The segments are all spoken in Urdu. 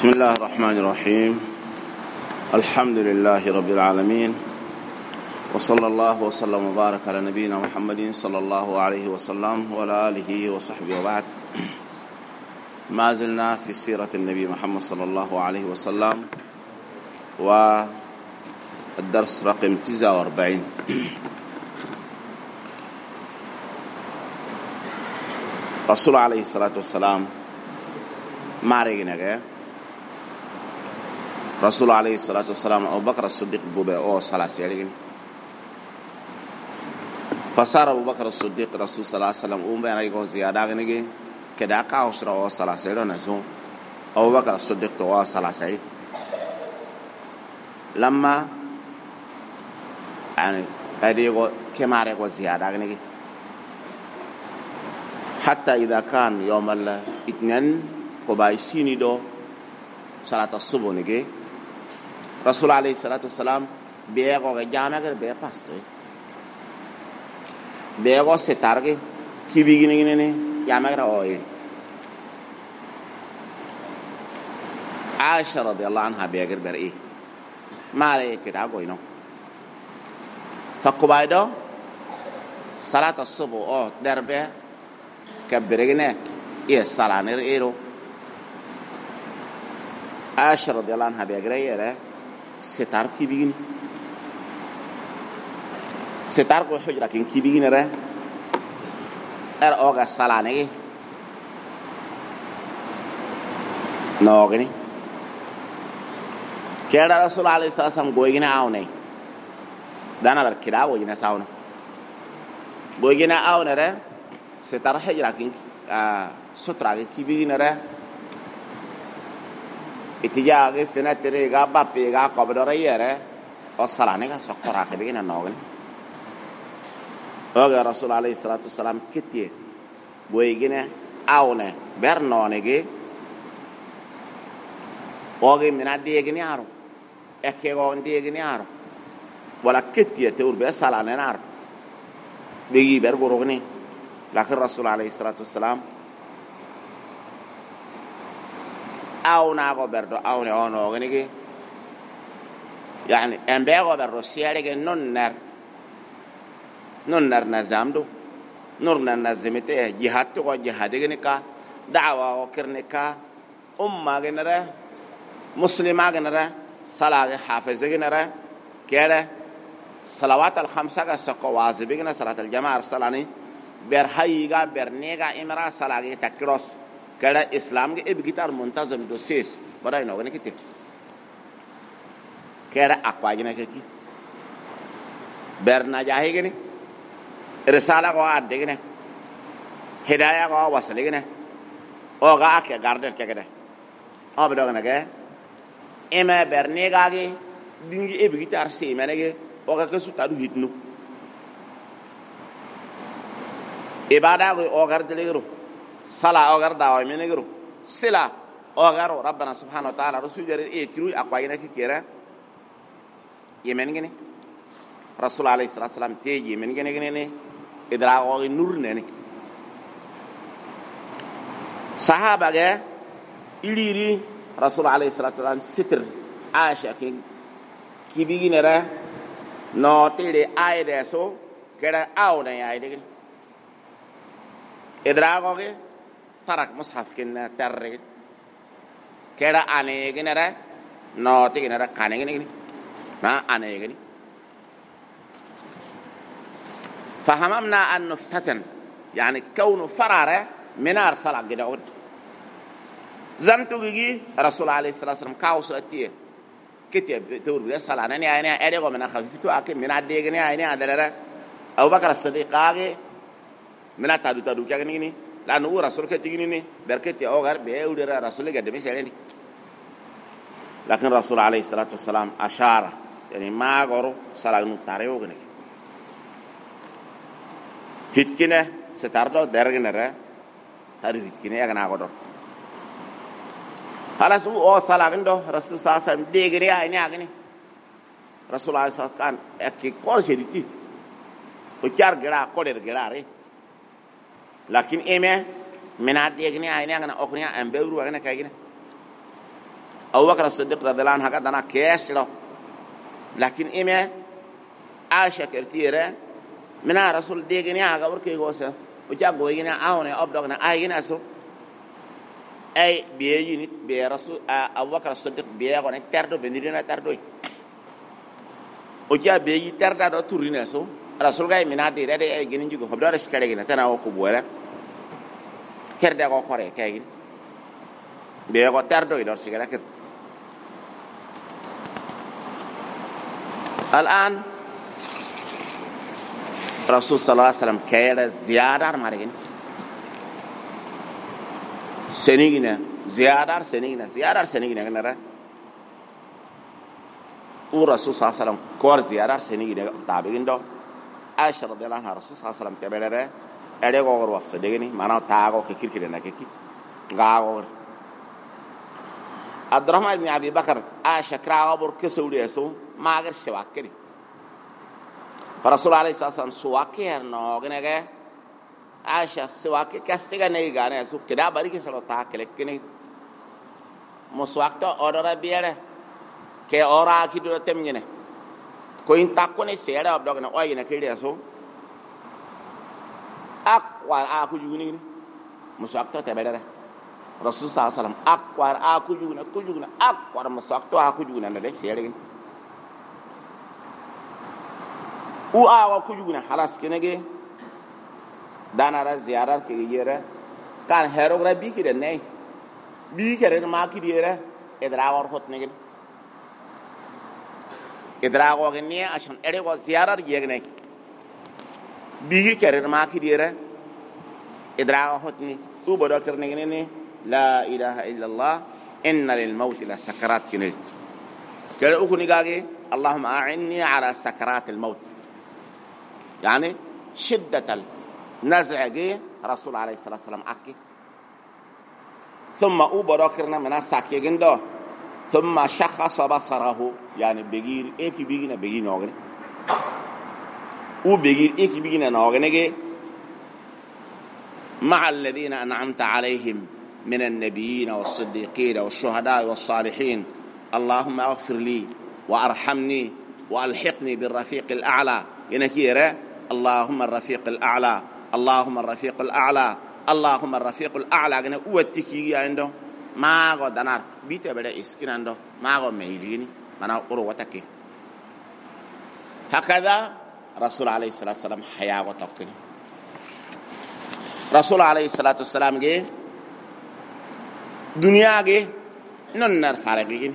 بسم الله الرحمن الرحيم. الحمد لله رب العالمين، وصلى الله وسلم وبارك على نبينا محمد صلى الله عليه وسلم وعلى آله وصحبه وبعد. ما زلنا في سيرة النبي محمد صلى الله عليه وسلم، والدرس رقم 49. رسول عليه الصلاة والسلام مارينك رسول عليه الصلاة والسلام أبو بكر الصديق بوبا أو صلاة سيرين، فصار أبو بكر الصديق رسول صلى الله عليه وسلم بين يكون زيادة غنيجي كذا كأسرة أو صلاة سيرين نزوم أبو بكر الصديق أو صلاة سيرين لما يعني هذه يقول كما يقول زيادة غنيجي حتى إذا كان يوم الاثنين كبايسيني دو صلاة الصبح نيجي رسول عليه الصلاة والسلام بيعو جامع كر بيع باستوي بيعو ستارك كي بيجيني نيني جامع كر أوي. عائشة رضي الله عنها بيع كر برئي ما عليه كده أقوله فكبايدو صلاة الصبح أو دربه كبرجنا إيه الصلاة نيرو عائشة رضي الله عنها بيجري له ستار كي بيجين ستار كو حجرة كي بيجين له أوجا الصلاة نيجي نوغني كذا رسول عليه الصلاة والسلام قوينا أوني دانا بركدا قوينا ساونا قوينا أونا له ستار حجرة كي سترة كي بيجين له اتجاه فينا تريغا بابيغا قبضريره والصلانه سقرا كبينا نوغن اوغا رسول عليه الصلاه والسلام كتي بويغنا اونه برنونيغي اوغي منا ديغني ارو اكيغون ديغني ارو ولا كتي تور بسالانه نار بيغي برغورغني لكن الرسول عليه الصلاه والسلام أو ناقو بردو أو نيونو غنيجي يعني أم بيغو بردو سياريجي نونر نزامدو نورنا نزمته جهاتو و جهادي غنيكا دعوة وكرنكا أمة غنرة مسلمة غنرة صلاة حافظة غنرة كده صلوات الخمسة كسكو واجبي غنا صلاة الجماعة صلاني برهايغا برنيغا إمرا صلاة تكروس كذا إسلام كي إبغيتار منتظم دوسيس براي نوغني كتير كذا أقواجنا كي برنا جاهي كني رسالة قوا أدي كني هداية قوا وصل كني أوغا أكيا غاردر كده أبدوغنا كه إما برني كاكي دينجي إبغيتار سيمانه كه أوغا كسو تادو هيتنو إبادة كي أوغار دليرو صلاة أوغر دعوة من يجرو سلا أوغرو ربنا سبحانه وتعالى رسول جرير إيه كيرو أقوينا كيرا يمن جني رسول عليه الصلاة والسلام تيجي يمن جني إدراء نور نني صحابة جا إليري رسول عليه الصلاة والسلام ستر عائشة كي بيجي نرى نوتي آية سو كذا أو نيا آية إدراء ترك مصحف كنا ترك كذا أنا كنا نوتي كنا كاني كنا ما أنا كنا فهممنا أن نفتتن يعني كون فرارة منار صلاة كده زنتو جي رسول عليه الصلاة والسلام كاوس أتيه كتير تقول بس صلاة نني أنا أديكم من خفيفتو أكيد من أديكني أنا أدلنا أبو بكر الصديق أجي من تادو كأني لأنه هو رسول كتيجيني بركتي أوغر بيودر رسول قدمي سيرني لكن رسول عليه الصلاة والسلام أشار يعني ما قرو صلاة نتاريو كنك هتكنه ستاردو درجنا را هاري هتكنه يا كنا قدر هلا سو أو صلاة كندو رسول صلى الله عليه وسلم ديجري أيني أغني رسول عليه الصلاة والسلام أكيد كل شيء دي وكيار جرا كولر جرا ري لكن إيمه من هذه الجنيه أنا أقنع أن بيورو أنا كأجنة أبو بكر الصديق رضي الله عنه هكذا كيسره لكن إما عائشة كرتيرة من رسول ديجني هذا وركي غوسة وجاءوا يجينا أونه أبدأنا أيجينا سو أي بيجيني برسول أبو بكر الصديق بيجون تردو بندرينا تردو وجاء بيجي تردو تورينا سو رسول جاي من هذه ده أي جنين جوكو خبرة رسكالي جنا تنا وكبولا كردا كوكوري كاين بيجو تردو يدور سكالا كر الآن رسول صلى الله عليه وسلم كيلا زيادة مارين سنيجنا زيادة سنيجنا كنارا ورسول صلى الله عليه وسلم كور زيادة سنيجنا تابعين دو عائشة رضي الله عنها رسول صلى الله عليه وسلم تبلره أدي غور وصدقني ما نو تاعو كير كده نككي غاور عبد الرحمن بن أبي بكر عائشة كراغ بور كسودي اسو ما غير سواكري فرسول عليه الصلاة والسلام سواكي نوغنه عائشة سواكي كاستيغا نيغانه اسو كدا باري كسلو تاكلكني مسواكتا اورا بيره كي اورا كيدو تمنينه كوين تاكوني سيرا ابدوغنا اوينا كيدي اسو اقوال اكو جوني مسواكتا تبلره رسول صلى الله عليه وسلم أقوار أكو جونا أقوار مساقطو أكو جونا ندي سيرين و أكو جونا خلاص كنجي دانا را زيارة كيجيرة كان هيروغ را بيكير ناي بيكير ما كيجيرة إدراور هوت نجين إدراور غنية عشان إدراور زيارة يجناي بيكير ما كيجيرة إدراور هوت ني تو بدأ نجيني لا إله إلا الله إن للموت لسكرات كنل كلا أكو نقاقي اللهم أعني على سكرات الموت يعني شدة النزع جي رسول عليه الصلاة والسلام أكي ثم أبركرنا من الساكي جندو ثم شخص بصره يعني بيجير إيكي بيجينا بيجينا نوغني وبيجير إيكي بيجينا نوغني مع الذين أنعمت عليهم من النبيين والصديقين والشهداء والصالحين اللهم اغفر لي وارحمني والحقني بالرفيق الاعلى ينكيره اللهم الرفيق الاعلى اللهم الرفيق الاعلى اللهم الرفيق الاعلى غن اوتيكي عنده ما غو دنار بيته بدا اسكناندو ما غو ميليني انا اورو وتكي هكذا رسول عليه الصلاه والسلام حياه وتقني رسول عليه الصلاه والسلام جه دنيا کے ننر خارجين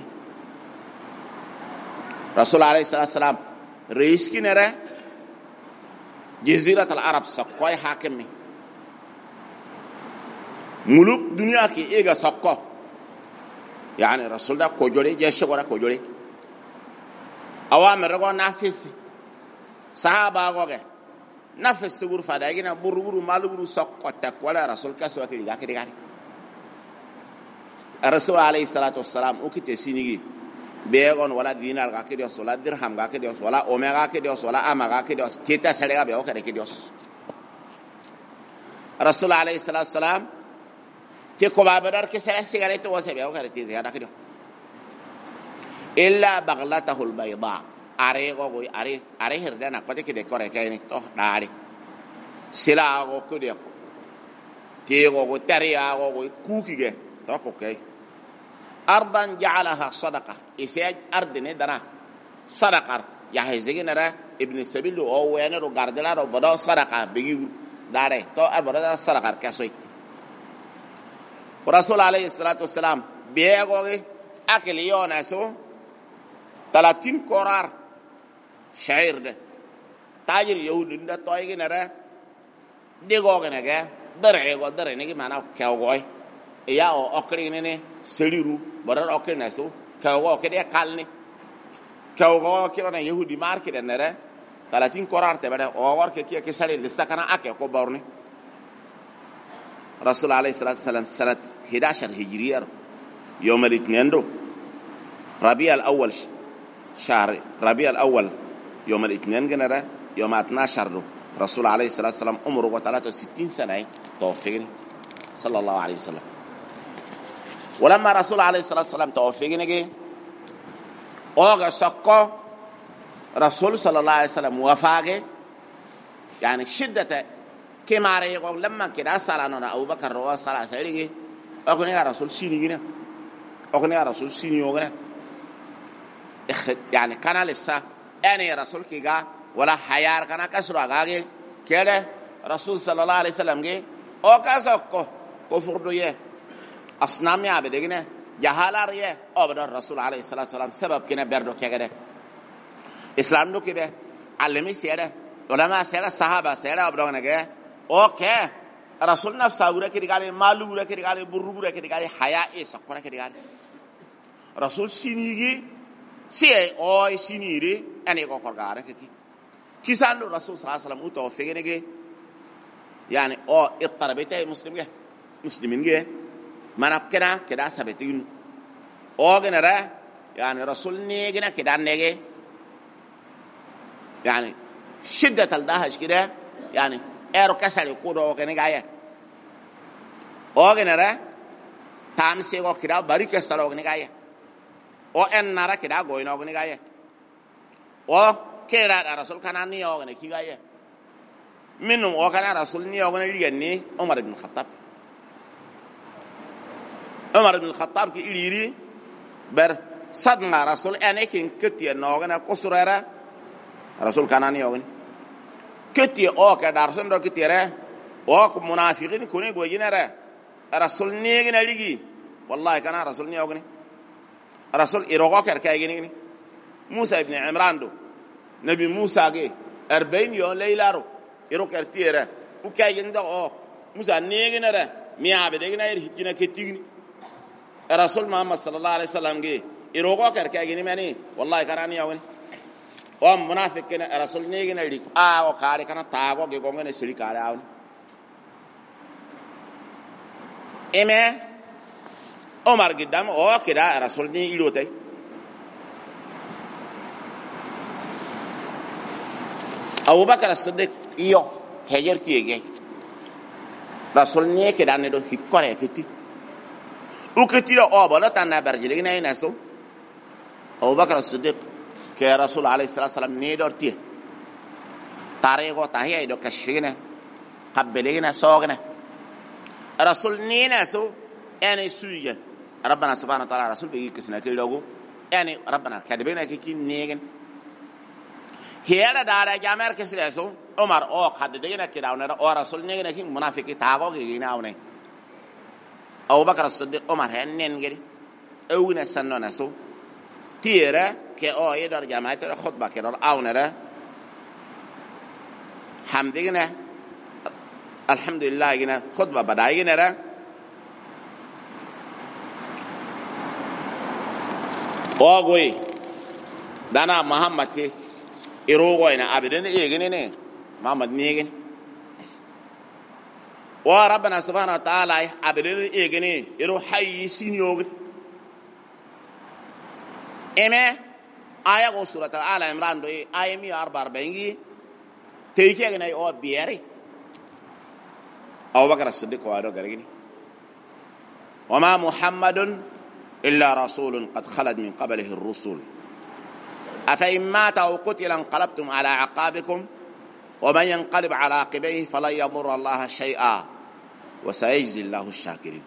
رسول عليه الصلاة والسلام رئيس کی نرى جزيرة العرب سقوي حاكمي ملوك دنيا کی ایگا سقو يعني رسول دا کجوری جيش ورا کجوری اوامر کو نافذ صحابہ کو نافذ سغور فداگنا برغور مالغور سقو تک ولا رسول كسوا كي داكي الرسول عليه الصلاة والسلام أكتر سينيجي بيعون ولا دينار غاكديوس ولا درهم غاكديوس ولا أومي غاكديوس ولا أما غاكديوس تيتا سريعة بيعو كديوس الرسول عليه الصلاة والسلام تيكو بابدار كسر سيجارة واسع بيعو كديوس هذا كديو إلا بغلته البيضاء أريغو أريه هردنا كده كده كوري كايني توه ناري سلاغو كديو تيغو ترياغو كوكيجي توكو كاي أرضاً جعلها صدقة إسياج أرض ندرا صدقة يحيزيجي نرى ابن السبيل أو وينرو غاردلارو بدو صدقة بيجي داري تو أربعة صدقة كسوي ورسول عليه الصلاة والسلام بيجوه أكل يونسو 30 قرار شعير ده تاجر يهود ده تويجي نرى ديجوه نجا درعي نجي معنا كاوغوي يا أو أكرينه سريرو بدر أكرينه سو كاوغو كده كالني كاوغو كده يهودي ماركة ده نرى 30 قرار تبعه أوغور كي كسر لسه كنا أكيد كوبارني رسول عليه الصلاة والسلام سنة 11 هجرية يوم الاثنين دو ربيع الأول شهر ربيع الأول يوم الاثنين جنرا يوم 12 دو رسول عليه الصلاة والسلام عمره 63 سنة توفيني صلى الله عليه وسلم ولما رسول عليه الصلاة والسلام توفي نجي أوغا سقو رسول صلى الله عليه وسلم وفاقه يعني شدة كما رأيقوا لما كده سالنا أبو بكر روا سالا سيريجي أكون يا رسول سيني جنا أكون يا رسول سيني يوغنا يعني كان لسه أنا يا رسول كيجا ولا حيار كان كسر أجاجي كده رسول صلى الله عليه وسلم جي أو كسركو كفر دويه أصنام يا بديجنا جهالار يه أبدا الرسول عليه الصلاة والسلام سبب كنا بردو كده إسلام دو كده علمي سيره علماء سيره صحابة سيره أبدا نجاه أوكي رسول نفسه أقوله كده قال مالو أقوله كده قال برو أقوله كده قال حياة إيه سكونه كده قال رسول سينيجي سي أو سينيري أنا يقول كارعه كذي كيسان لو رسول صلى الله عليه وسلم وتوفيه نجاه يعني أو اضطربته مسلمين جه ما نبكنا كده سبتين أو جنرا يعني رسول نيجنا كده نيجي يعني شدة الدهش كده يعني إيرو كسر يقوله وكني جايه أو جنرا تامسي أو كده باريك كسر وكني جايه أو إن نارا كده غوينا وكني جايه أو كده رسول كناني أو كني كي جايه منهم أو كنا رسول ني أو كني ليجني عمر بن الخطاب عمر بن الخطاب كي إليري بر صدنا رسول أنا كين كتير نوعنا كسرة رسول كناني أو كني كتير أو كده رسول ده كتيره أو منافقين كوني غوينا رسول نيجنا ليجي والله كان رسول ني أو كني رسول إيروغا كركاي كني موسى ابن عمران دو نبي موسى جي 40 يوم ليلة رو إيرو كرتيره وكاي يندا أو موسى نيجنا را ميا بديجنا يرهجنا كتير رسول محمد صلى الله عليه وسلم جي إيروغا كركاي كني ماني والله كان ني أو كني أو منافق كنا رسول نيجنا ليك أو كاري كنا تاغو جي كونغنا سري كاري أون إمه عمر قدام أو كده رسول ني إلوتي أبو بكر الصديق يو هجر تيجي رسول ني كده ندو هيكوري كتي وكتير أو بنا تنا برجلينا ينسو أبو بكر الصديق كرسول عليه الصلاة والسلام نيدور تيه تاريخه تاهي يدو كشينا قبلينا سوغنا رسول نينا سو يعني سوية ربنا سبحانه وتعالى رسول بيجي كسنا كل لوجو يعني ربنا كاتبينا كي نيجن هيدا دارا جامر كسر سو عمر أو خدينا كده ونرى أو رسول نيجن كي منافق تاعو كي ناونه أبو بكر الصديق عمر هنن كده أونا سنة نسو تيرا كأو يدار جامعة ترى خطبة كده أو نرى حمدنا الحمد لله جنا خطبة بداية نرى أوغوي دانا محمد كي إيروغوينا أبدين إيجنيني محمد نيجن وربنا سبحانه وتعالى أبدين إيجني إيرو حي سينيوغ إما آية سورة آل عمران دوي آية 144 تيجي أجناي أو بياري أبو بكر الصديق وارو غريني وما محمد إلا رسول قد خلد من قبله الرسل أفإن مات أو قتل انقلبتم على عقابكم ومن ينقلب على عقبيه فلن يضر الله شيئا وسيجزي الله الشاكرين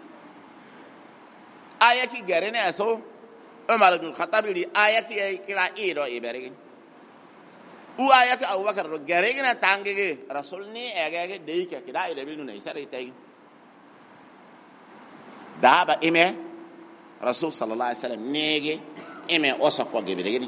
آية كي غريني أسو عمر بن الخطاب لي آية كي كلا إيرو إبرين وآية كي أبو بكر غريني تانجي رسولني أجاجي ديكا كلا إيرو نيساري تاين دابا إمه رسول صلى الله عليه وسلم نيجي إمه أوسق وجبريني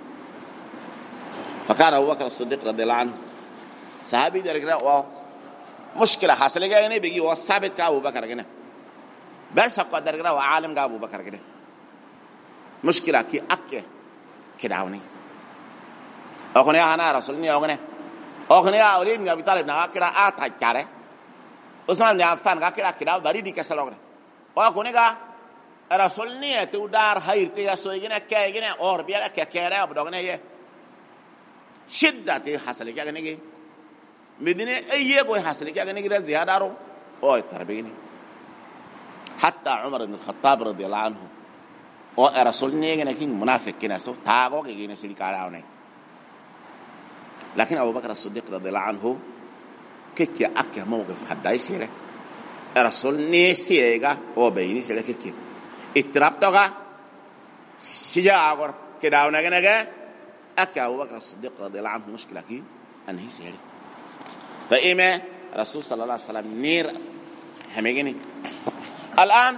فكان أبو بكر الصديق رضي الله عنه صحابي درجة مشكلة حاصلة جايني بيجي وثابت كأبو بكر كنا بس أقوى درجة وعالم كأبو بكر كده مشكلة كي أكيد كده هوني أغنية أنا رسولني أغنية أولين من أبي طالب نعم كده أتاجره عثمان بن عفان كده بريدي كسلوغنا وأغنية رسولني تودار هير تيجا سويجنا كيجنا أور بيلا كيكيرا بدوغنا يه شدة تي حصل كيا غنيجي مدينة أيه كوي حصل كيا غنيجي ده زيادة رو أو تربيني حتى عمر بن الخطاب رضي الله عنه ورسول نيجي نكين منافق كنا سو تاغو كي نسلي كالاوني لكن أبو بكر الصديق رضي الله عنه كيكي أكي موقف حدا يسيره رسول نيسيغا او بيني سيله كيكي اترابتوغا شجاعة كده ونجا أكي أبو بكر الصديق رضي الله عنه مشكلة كي أنهي سيره فإما رسول صلى الله عليه وسلم نير هميجني الآن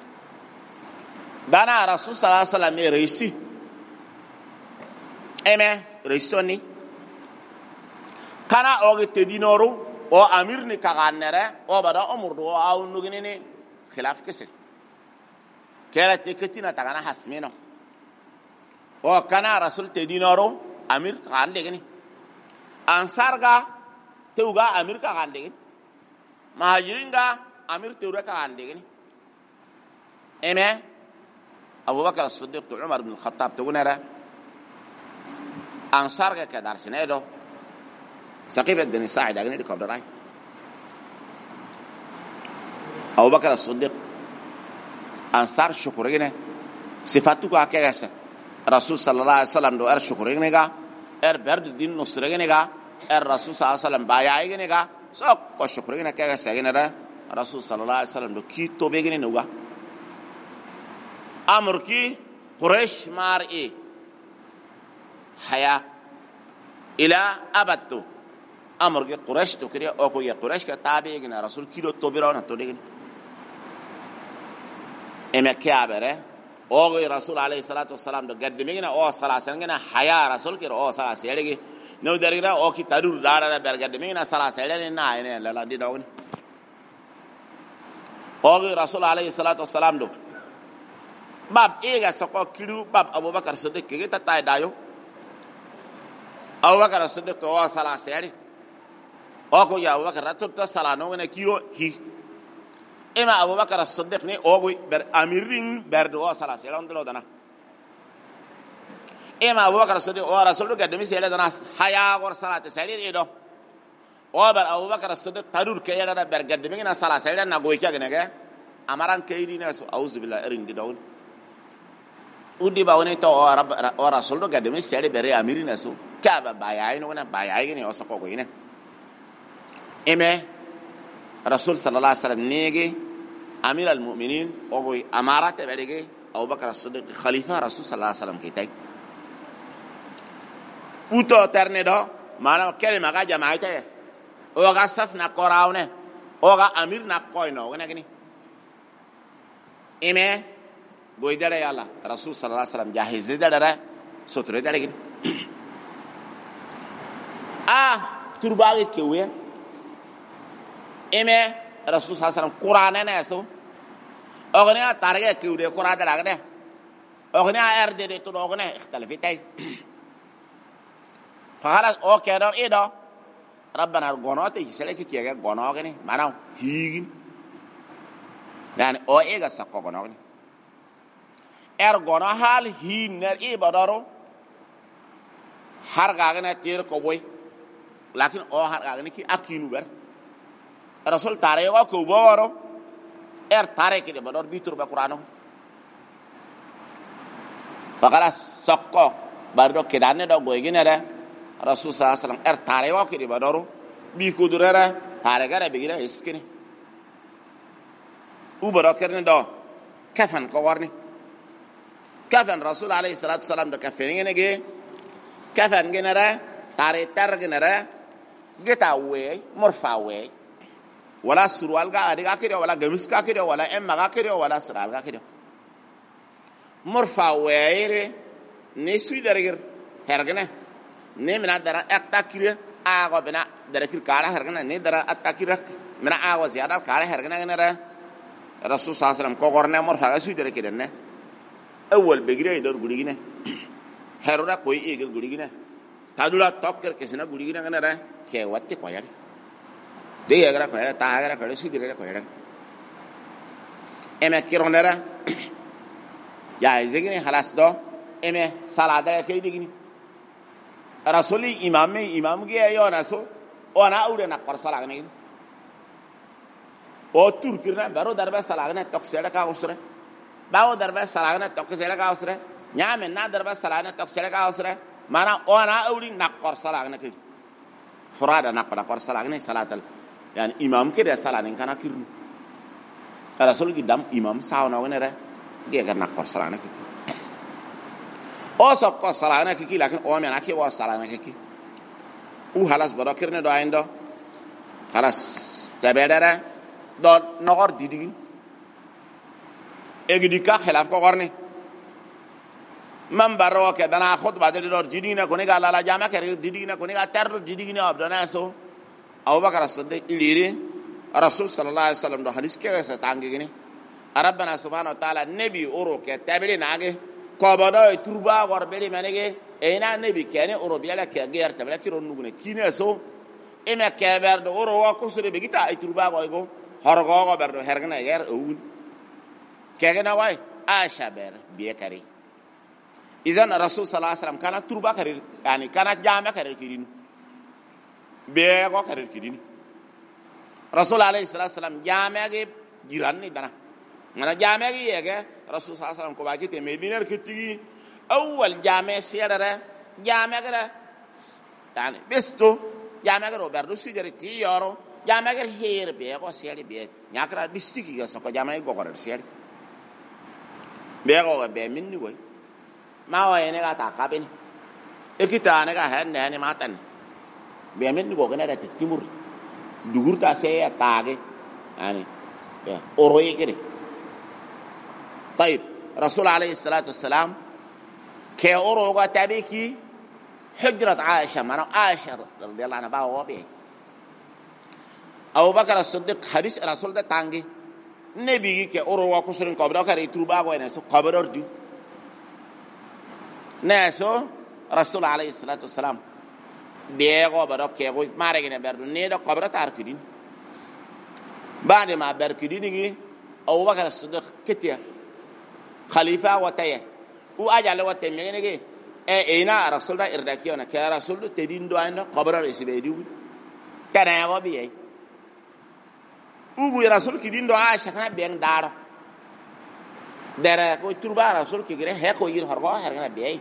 دانا رسول صلى الله عليه وسلم رئيسي إما رئيسوني كان أوغي تدينورو او امیر نی کاغانره او بدا عمر دو او نگنینی خلاف کسی کلا تکتینا تاگانا حسمینو او کنا رسول تدینارو امیر کاغان دگنی انصار گا توگا امیر کاغان دگنی مهاجرین گا امیر توگا کاغان دگنی اما ابو بکر الصدیق تو عمر بن الخطاب تگونره انصار گا که درسنه دو سقيفة بن ساعد أغني لكم دراي أبو بكر الصديق أنصار شكرينه صفاتك أكيسة رسول صلى الله عليه وسلم دو شكرينه برد الدين نصرينه الرسول صلى الله عليه وسلم بايعينه سوق شكرينه كيسة أغني رسول صلى الله عليه وسلم دو كي توبينه نوغا أمر كي قريش مارئي حياة إلى أبدو امر کے قریش تو کرے او کو یہ قریش کا تابع ہے رسول کیلو تو بیرون تو دیگن اما کیا بره او رسول علیہ الصلوۃ والسلام دو گدمینا او صلا سنگنا حیا رسول کے او صلا سیڑگی نو درگنا او کی ترور دارا برگدمینا صلا سیڑنے نہ نے لا دی دون او رسول علیہ الصلوۃ والسلام دو باب ایگا سکو کیلو باب ابو بکر صدیق کے تا دایو ابو بکر صدیق او صلا سیڑی اوكو يا ابو بكر رتب صلانو ne kiro ki ema abu bakar as-siddiq ne ogo ber amirin berdo sala selan dolo dana ema abu bakar as-siddiq o rasul gadmi sele dana haya gor salat salir edo o ber abu bakar as-siddiq tarur ke yara ber gadmi na sala selan na goy kya ne amaran kayri ne so auzu billahi erin di dawul udi bawne to o rasul gadmi sele ber amirin so ka ba bayai no na bayai ne o so ko ne إما رسول صلى الله عليه وسلم نيجي أمير المؤمنين أو أمارات بعدين أبو بكر الصديق خليفة رسول صلى الله عليه وسلم كيتاي وتو ترنيدو ما كلمة كا جماعته أو كا صفنا قراونه أو كا أمير نقوينه ونكني إما قويدر يا الله رسول صلى الله عليه وسلم جاهز داره سترة داره ترباغي كويه إما رسول صلى الله عليه وسلم قرآن ناسو أغنيا تارجع كيودي قرآن تراغنه أغنيا أردي تو أغنيا اختلفتاي فخلاص أو كيدار إيدا ربنا الغنوات يسلك كيجا غنوا غني مانو هيجين يعني أو إيجا سكوا غنوا غني غنوا حال هي نر إيه بدارو هر غاغنا تير كوبوي لكن أو هر غاغني كي أكينو بر رسول تاريخ کو بورو تاريخ دي بدور بيتور بقرانو فخلاص سقو باردو كدانه دو غويغينره رسول صلى الله عليه وسلم تاريخ دي بدورو بي كودره تاريخ را بيغيره اسكني او براكرن دو كفن كورني كفن رسول عليه الصلاه والسلام دو كفنين نگي كفن گنره تاريخ ترگنره گتاوي مرفاوي ولا سروال کا ادگا کریو ولا گمس کا کریو ولا ام ما کریو ولا سرال کا کریو مرفا وير نسوي درغر هرغنه نمنا درا اكتاكير اغو بنا دركير كارا هرغنه ني درا اتاكير منا اغو زياده كارا هرغنه نرا رسول صلى الله عليه وسلم کو غورنه مرفا سوي دركيرنه اول بغري دور غديغنه هرورا کوئی ايغ غديغنه تادولا توكر كسنا غديغنه نرا كي واتي کوياري دي اگر کويا تا اگر کڑے سوي درا کويا اما كيرونرا يا زگني خلاص دو اما صلاه كي ديگني رسولي امام گيا يو ناسو انا اورنا قر صلاه ني o turkirna baro darba salagna toksela ka usre bawo darba salagna toksela ka usre nyame na darba salagna toksela ka usre mana ona awli nakor salagna ki furada nakor nakor salagna salatal yani imam ke da salanin kana kirnu rasul gi dam imam sawna wonere ge ga nakor salagna ki o so ko salagna ki lakin o mena ki wa salagna ki u halas baro kirne do aindo halas tabedara do nogor didigi egidi ka khilaf ko gorni man baro ke dana khutba de dor didina koni ga la jama ke didina koni ga tar didina abdana so Abu Bakar as-Siddiq ilire rasul sallallahu alaihi wasallam do hadis ke sa tangi gini rabbana subhanahu wa ta'ala nabi oro ke tabiri nage ko bodo turba gor beli manege ena nabi kene oro biala ke ger tabla ki ronu gune kine so ina ke berdo oro wa ko sure be gita ay turba go horgo go berdo hergna yer awul kegena way aisha ber biye kari izan rasul sallallahu alaihi wasallam kana turba kari yani kana jama kari kirin be go kari kirin rasul alaihi wasallam jama ge jiranni dana ngana jama ge yege rasul sallallahu alaihi wasallam ko bajite medina kitigi awwal jama sirara jama ge yani besto jama ge berdo sujari ti yoro jama ge her be ko seri be nyakra district ga so ko jama go ko seri be go be minni goy ma wa ene ga ta ka be ni ekita ne ga han ne ma tan be minni go ne da timur dugur ta se ya tage yani ya oro yekere طيب رسول عليه الصلاه والسلام كي oro ga tabiki hujrat aisha mana aisha radhiyallahu anha ba wa be Abu Bakar as-Siddiq hadis rasul da tangi nabi ke oro wa kusurin ko da kare tuba go ne so qabror du naso rasul alayhi salatu wassalam be go ba do ke go mare ne berdu ne do qabra tar kidin baade ma ber kidin gi Abu Bakar as-Siddiq ketiya khalifa wa taya u ajale wa temme ne ge e ina rasul da irdakiona ke rasul te din do anda qabra resibe du kana go biye ugu rasul ki dindo aisha kana ben daro dere ko turba rasul ki gre he ko yir horgo her kana be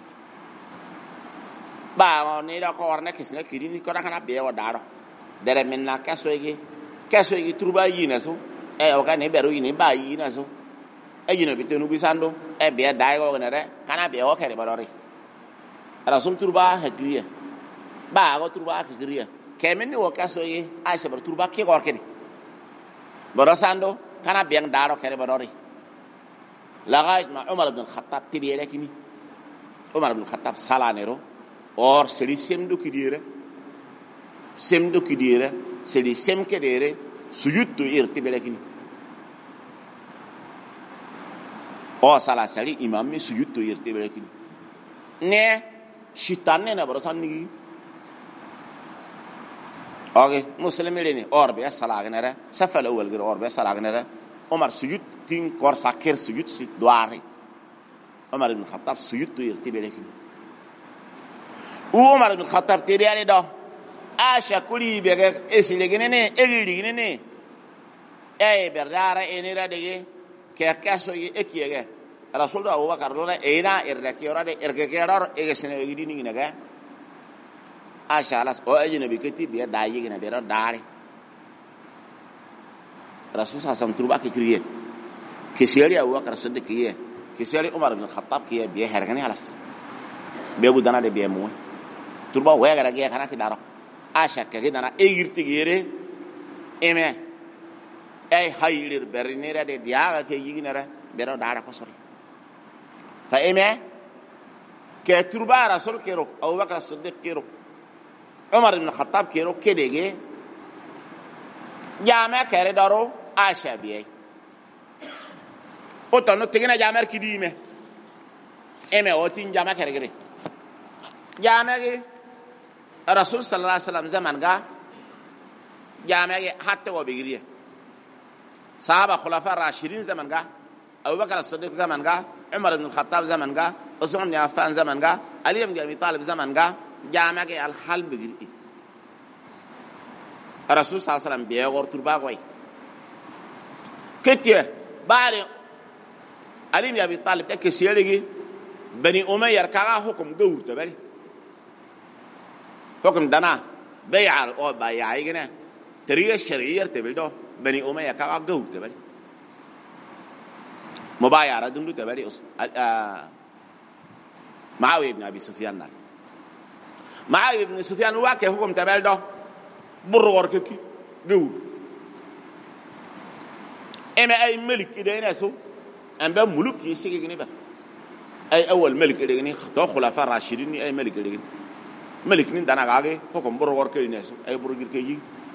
ba ne da ko warna kisna ki din ko kana be o daro dere minna kaso yi turba yina so e o kana beru yini ba yina so e yina bitenu bisando e be dai go ne re kana be o kere balori rasul turba hagriya ba go turba ki griya kemen ni o kaso yi aisha bar turba ki gor kene برساندو كان بين دارو كره بدوري لغايه ما عمر بن الخطاب تبي لكني عمر بن الخطاب سالانيرو اور سلي سيمدو كديره سلي سيم كديره سجود تو يرتبي لكني او سالا سلي امام مي سجود تو يرتبي لكني نه شيطان نه برساني اوكي مسلمين اور بي سلاغنره سفل اول غير اور بي سلاغنره عمر سجود تين كور ساكر سجود سي دواري عمر بن الخطاب سجود تو يرتبي لكن عمر بن الخطاب تبي علي دو اشا كولي بي اسلغنني اغيرينني اي بردار انيرا دغي كاكاسو يكيغه رسول الله ابو بكر لونا اينا اركيورا دي اركيورا ايغسن اغيريني نغا ashalas o ajnabi kati biya dayi gina bera dare rasul sallam turba ke kriye keseri Abu Bakar Siddiq kiye keseri Umar bin Khattab kiye biya hergani halas biya gudana de biya mu turba wega da giya kana ti daro asha ke gidana egirti gere eme ay haylir berinera de diaga ke yiginara bera dara ko sori fa eme ke turba rasul kero Abu Bakar Siddiq kero عمر بن الخطاب كيرو كدغي جامع كره دارو عائشة بيه اوتو تينا جامع كديمه ايمه اوتين جامع كره جامع رسول صلى الله عليه وسلم زمان غا جامع حتى وبيغريه صحابه خلفاء الراشدين زمان غا ابو بكر الصديق زمان غا عمر بن الخطاب زمان غا عثمان بن عفان زمان غا علي بن ابي طالب زمان غا جامع کے الحل بگری رسول صلی اللہ علیہ وسلم بیغور تربا کوئی كتير بعد علي بن أبي طالب تكسيري بني أمية كذا حكم جور تبالي حكم دنا بيع أو بيع يجينا طريقة الشرعية تبلده بني أمية كذا جور تبالي مبايع ردم تبالي معاوية بن أبي سفيان معاوية بن سفيان واقع حكم تبلده برور كي جور إما أي ملك كده ينسو أم بقى ملوك يسيق جنبه أي أول ملك كده جنيه خلافة خلفاء راشدين أي ملك كده جنيه ملك نين دانا عاقي حكم برور كده ينسو أي برور كده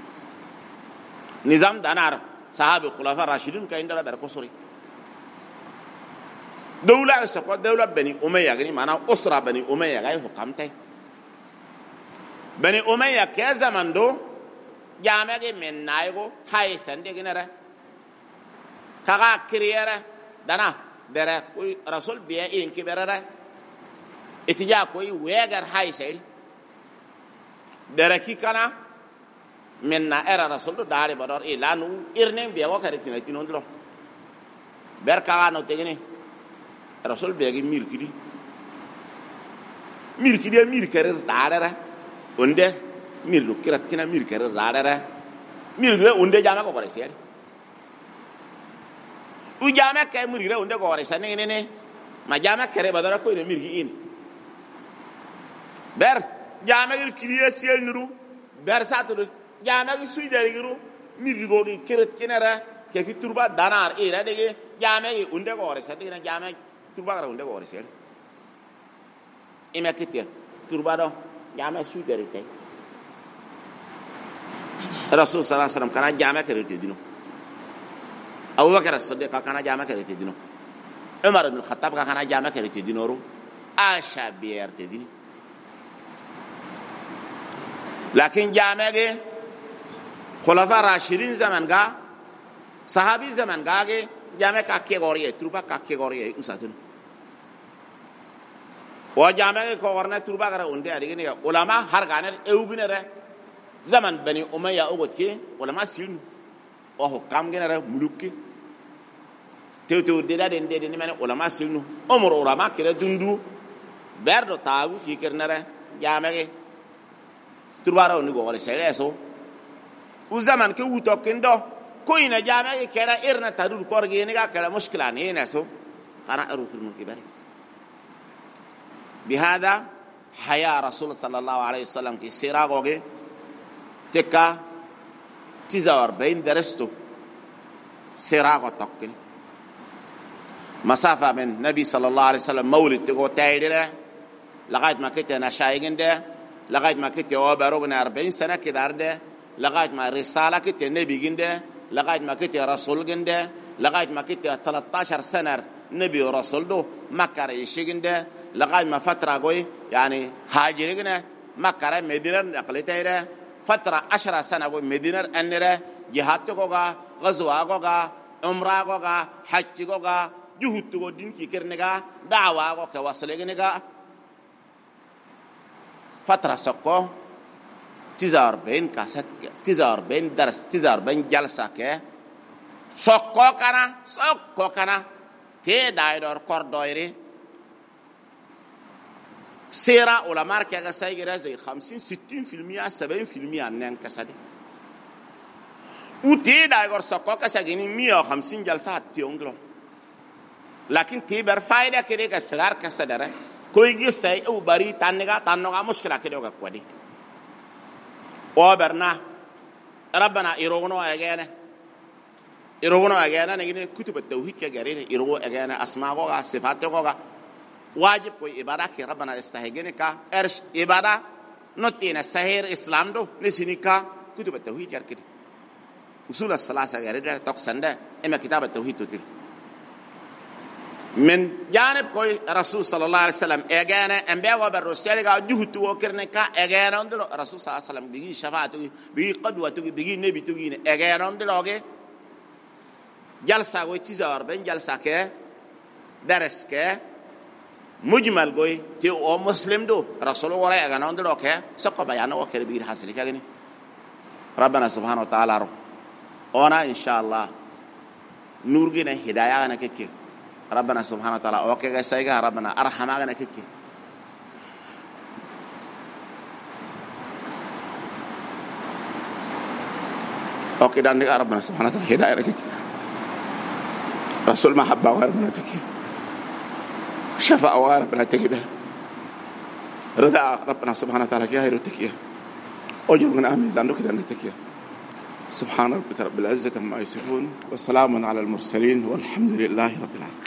نظام دانا صحابة خلفاء راشدين كاين دلا بركوسوري دولة سقط دولة بني أمية جنيه معنا أسرة بني أمية جاي حكمته بني أمية كذا من دو جامع من نايغو هاي سندي جنره كذا كريرة دنا برا كوي رسول بيا إنك برا اتجاه كوي ويجر هاي سيل برا كي كنا من نائر رسول داري بدر لانو إرنين بيا وكرتين تينون دلو بر كذا نوتيجني رسول بيا كي مير كده مير كرر دارا ونده مير لو كرت كنا مير كرر دارا مير ده ونده جانا كوبرسيار ujame kay murira unde ko wara sane ne ma jame kere badara ko ne mirgi in ber jame gir kriye sel nuru ber satu jame gi suidari giru mirgi go gi keret kinara ke ki turba danar era dege jame gi unde ko wara sane ne jame turba gara unde ko wara sel imakite turba do jame suidari tay rasul sallallahu alaihi wasallam kana jame kere te dino أبو بكر الصديق كان جامع كريتدينو عمر بن الخطاب كان جامع كريتدينورو عائشة بير تديني لكن جامع خلفاء راشدين زمان كا صحابي زمان كا جامع كاكي غوريه تروبا كاكي غوريه أساتون وجامع كورنا تروبا كرا وندي أديكني علماء هرغانر أوغنره زمان بني أمية أوغتكي علماء سين وهو كام جنرا ملوكي تيو ديدا دين من علماء سينو عمر علماء كده دندو بردو تاو كي كرنرا جامعه تربارو نيغو ولا سيرسو وزمان كوتو كندو كوينا جامعه كرا إرنا تدور كورغي نيغا كلا مشكلة نينسو أنا أروح المنكبر بهذا حياة رسول صلى الله عليه وسلم في سيراغوغي تكا تزار بين درستو سيراغو توكل مسافة من نبي صلى الله عليه وسلم مولد تقو تايدره لغاية ما كنت نشايقن ده لغاية ما كنت وابروغنا 40 سنة كده ده لغاية ما رسالة كنت نبي جنده لغاية ما كنت رسول جنده لغاية ما كنت 13 سنة نبي ورسول ده مكة ريشي جنده لغاية ما فترة قوي يعني هاجرين مكة مدينة أقلتها فترة 10 سنة قوي مدينة أنره جهاد قوغا غزوة قوغا عمره قوغا حج قوغا جهود قوغا دين كي كرنغا دعوة قوغا وصلغنغا فترة سقو تزار بين كاسات تزار بين درس تزار بين جلسة كه سقو كنا تي دايدور كوردويري سيرا علماء كذا سايجرا زي 50-60% 70% نن كسادي وتي دايغور سقو كساجيني 150 جلسات تيونغلو لكن تي برفايده كده كسرار كسدره كويجي ساي او بري تانغا مشكله كده وكودي وبرنا ربنا يروغنو اغانا نيجي كتب التوحيد كغيرين يروغو اغانا اسماء صفات واجب کوئی عبادت کہ ربنا استحقنے کا ارش عبادت نتینا سحر اسلام دو نسینی کا كتب التوحيد كده اصول الثلاثه غير تقصند اما كتاب التوحيد تطير من جانب کوئی رسول صلى الله عليه وسلم اغانا انبياء وبرسول کا جهد وكرنے کا اغانا اندلو رسول صلى الله عليه وسلم بيجي شفاعت بيجي قدوه بيجي نبي تجي اغانا اندلو جلسه کوئی چیز اور بن جلسه کے درس کے مجمل قوي تي او مسلم دو رسول الله يا غنا اندلو كه سقى بيانه وكر بير حاصل كغني ربنا سبحانه وتعالى رو انا ان شاء الله نور جنا هداية أنا كيكي ربنا سبحانه وتعالى أوكي سايقا ربنا أرحم أنا كيكي أوكي دانك ربنا سبحانه وتعالى هداية أنا كيكي رسول محبة وربنا تكي شفاء وربنا تكي رضا ربنا سبحانه وتعالى كي هيرو تكي أجرنا آمين زاندو كده نتكي سبحان ربك رب العزة عما يصفون وسلام على المرسلين والحمد لله رب العالمين.